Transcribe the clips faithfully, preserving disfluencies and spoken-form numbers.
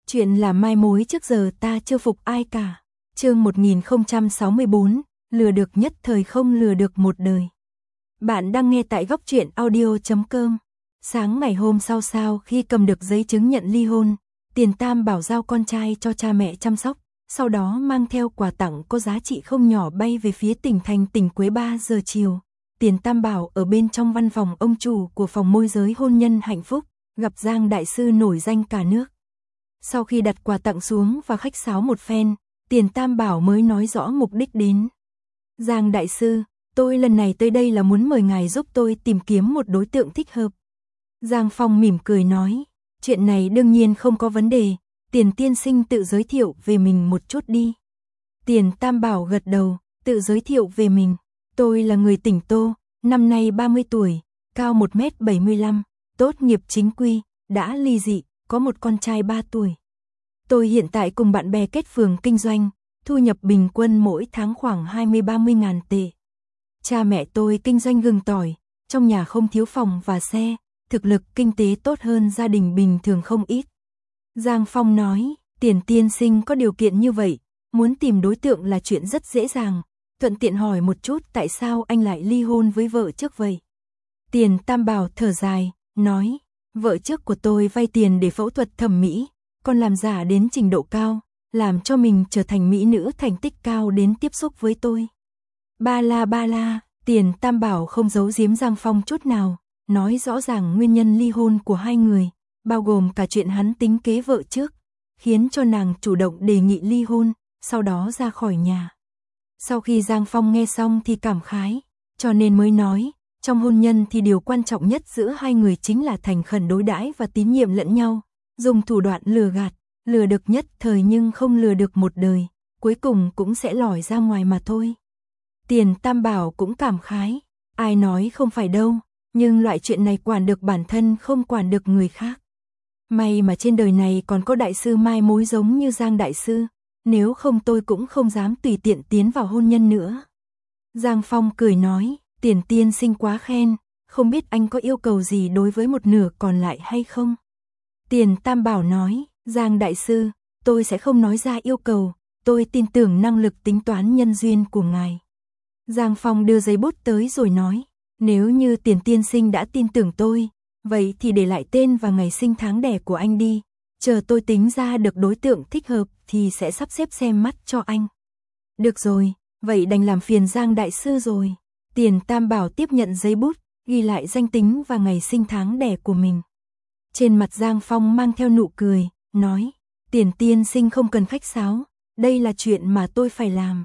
Chuyện là mai mối trước giờ ta chưa phục ai cả. Chương một nghìn không trăm sáu mươi tư, lừa được nhất thời không lừa được một đời. Bạn đang nghe tại góc truyện audio chấm com. Sáng ngày hôm sau sau khi cầm được giấy chứng nhận ly hôn, Tiền Tam Bảo giao con trai cho cha mẹ chăm sóc, sau đó mang theo quà tặng có giá trị không nhỏ bay về phía tỉnh thành tỉnh Quế. Ba giờ chiều, Tiền Tam Bảo ở bên trong văn phòng ông chủ của phòng môi giới hôn nhân hạnh phúc, gặp Giang đại sư nổi danh cả nước. Sau khi đặt quà tặng xuống và khách sáo một phen, Tiền Tam Bảo mới nói rõ mục đích đến. Giang đại sư, tôi lần này tới đây là muốn mời ngài giúp tôi tìm kiếm một đối tượng thích hợp. Giang Phong mỉm cười nói, chuyện này đương nhiên không có vấn đề, Tiền tiên sinh tự giới thiệu về mình một chút đi. Tiền Tam Bảo gật đầu, tự giới thiệu về mình, tôi là người tỉnh Tô, năm nay ba mươi tuổi, cao một mét bảy mươi lăm, tốt nghiệp chính quy, đã ly dị, có một con trai ba tuổi. Tôi hiện tại cùng bạn bè kết phường kinh doanh, thu nhập bình quân mỗi tháng khoảng hai mươi ba mươi ngàn tệ. Cha mẹ tôi kinh doanh gừng tỏi, trong nhà không thiếu phòng và xe, thực lực kinh tế tốt hơn gia đình bình thường không ít. Giang Phong nói, Tiền tiên sinh có điều kiện như vậy, muốn tìm đối tượng là chuyện rất dễ dàng, thuận tiện hỏi một chút tại sao anh lại ly hôn với vợ trước vậy. Tiền Tam Bảo thở dài, nói, vợ trước của tôi vay tiền để phẫu thuật thẩm mỹ, còn làm giả đến trình độ cao, làm cho mình trở thành mỹ nữ thành tích cao đến tiếp xúc với tôi. Ba la ba la, Tiền Tam Bảo không giấu giếm Giang Phong chút nào, nói rõ ràng nguyên nhân ly hôn của hai người, bao gồm cả chuyện hắn tính kế vợ trước, khiến cho nàng chủ động đề nghị ly hôn, sau đó ra khỏi nhà. Sau khi Giang Phong nghe xong thì cảm khái, cho nên mới nói, trong hôn nhân thì điều quan trọng nhất giữa hai người chính là thành khẩn đối đãi và tín nhiệm lẫn nhau, dùng thủ đoạn lừa gạt, lừa được nhất thời nhưng không lừa được một đời, cuối cùng cũng sẽ lòi ra ngoài mà thôi. Tiền Tam Bảo cũng cảm khái, ai nói không phải đâu, nhưng loại chuyện này quản được bản thân không quản được người khác. May mà trên đời này còn có đại sư mai mối giống như Giang đại sư, nếu không tôi cũng không dám tùy tiện tiến vào hôn nhân nữa. Giang Phong cười nói, Tiền tiên sinh quá khen, không biết anh có yêu cầu gì đối với một nửa còn lại hay không? Tiền Tam Bảo nói, Giang đại sư, tôi sẽ không nói ra yêu cầu, tôi tin tưởng năng lực tính toán nhân duyên của ngài. Giang Phong đưa giấy bút tới rồi nói, nếu như Tiền tiên sinh đã tin tưởng tôi, vậy thì để lại tên và ngày sinh tháng đẻ của anh đi, chờ tôi tính ra được đối tượng thích hợp thì sẽ sắp xếp xem mắt cho anh. Được rồi, vậy đành làm phiền Giang đại sư rồi. Tiền Tam Bảo tiếp nhận giấy bút, ghi lại danh tính và ngày sinh tháng đẻ của mình. Trên mặt Giang Phong mang theo nụ cười, nói, Tiền tiên sinh không cần khách sáo, đây là chuyện mà tôi phải làm.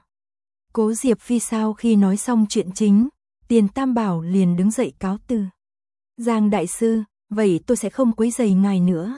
Cố Diệp Phi sau khi nói xong chuyện chính, Tiền Tam Bảo liền đứng dậy cáo từ. Giang đại sư, vậy tôi sẽ không quấy rầy ngài nữa.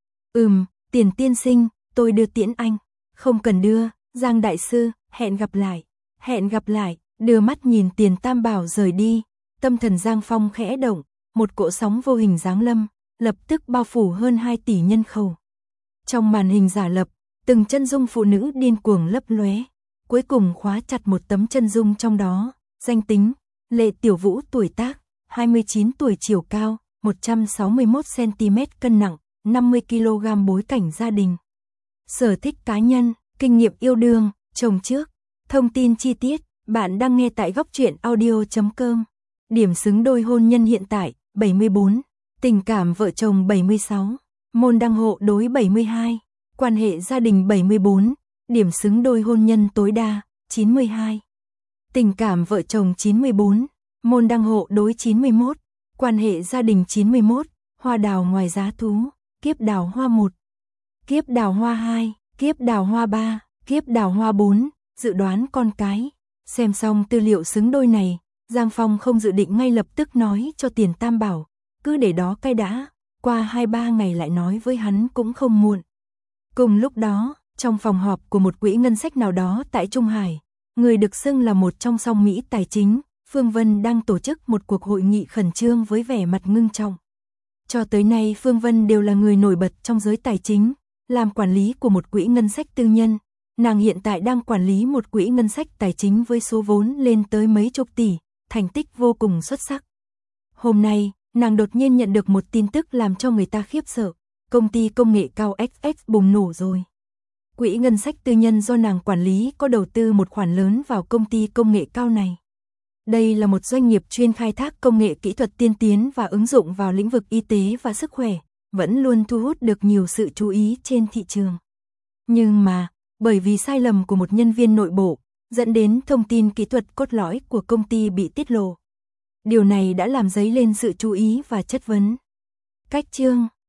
Ừm, Tiền tiên sinh, tôi đưa tiễn anh. Không cần đưa, Giang đại sư, hẹn gặp lại. Hẹn gặp lại, đưa mắt nhìn Tiền Tam Bảo rời đi, tâm thần Giang Phong khẽ động, một cỗ sóng vô hình giáng lâm, lập tức bao phủ hơn hai tỷ nhân khẩu. Trong màn hình giả lập, từng chân dung phụ nữ điên cuồng lấp lóe, cuối cùng khóa chặt một tấm chân dung trong đó, danh tính, Lệ Tiểu Vũ tuổi tác, hai mươi chín tuổi chiều cao, một trăm sáu mươi mốt xăng-ti-mét cân nặng, năm mươi ki lô gam bối cảnh gia đình. Sở thích cá nhân, kinh nghiệm yêu đương, chồng trước, thông tin chi tiết, bạn đang nghe tại góc truyện audio chấm com. Điểm xứng đôi hôn nhân hiện tại, bảy mươi tư, tình cảm vợ chồng bảy mươi sáu, môn đăng hộ đối bảy mươi hai, quan hệ gia đình bảy mươi tư, điểm xứng đôi hôn nhân tối đa, chín mươi hai. Tình cảm vợ chồng chín mươi tư, môn đăng hộ đối chín mươi mốt, quan hệ gia đình chín mươi mốt, hoa đào ngoài giá thú, kiếp đào hoa một, kiếp đào hoa hai, kiếp đào hoa ba, kiếp đào hoa bốn, dự đoán con cái. Xem xong tư liệu xứng đôi này, Giang Phong không dự định ngay lập tức nói cho Tiền Tam Bảo, cứ để đó cái đã, qua hai ba ngày lại nói với hắn cũng không muộn. Cùng lúc đó, trong phòng họp của một quỹ ngân sách nào đó tại Trung Hải, người được xưng là một trong song Mỹ tài chính, Phương Vân đang tổ chức một cuộc hội nghị khẩn trương với vẻ mặt ngưng trọng. Cho tới nay Phương Vân đều là người nổi bật trong giới tài chính, làm quản lý của một quỹ ngân sách tư nhân. Nàng hiện tại đang quản lý một quỹ ngân sách tài chính với số vốn lên tới mấy chục tỷ, thành tích vô cùng xuất sắc. Hôm nay, nàng đột nhiên nhận được một tin tức làm cho người ta khiếp sợ. công ty công nghệ cao ích ích bùng nổ rồi. Quỹ ngân sách tư nhân do nàng quản lý có đầu tư một khoản lớn vào công ty công nghệ cao này. Đây là một doanh nghiệp chuyên khai thác công nghệ kỹ thuật tiên tiến và ứng dụng vào lĩnh vực y tế và sức khỏe, vẫn luôn thu hút được nhiều sự chú ý trên thị trường. Nhưng mà, bởi vì sai lầm của một nhân viên nội bộ, dẫn đến thông tin kỹ thuật cốt lõi của công ty bị tiết lộ. Điều này đã làm dấy lên sự chú ý và chất vấn. Cách chương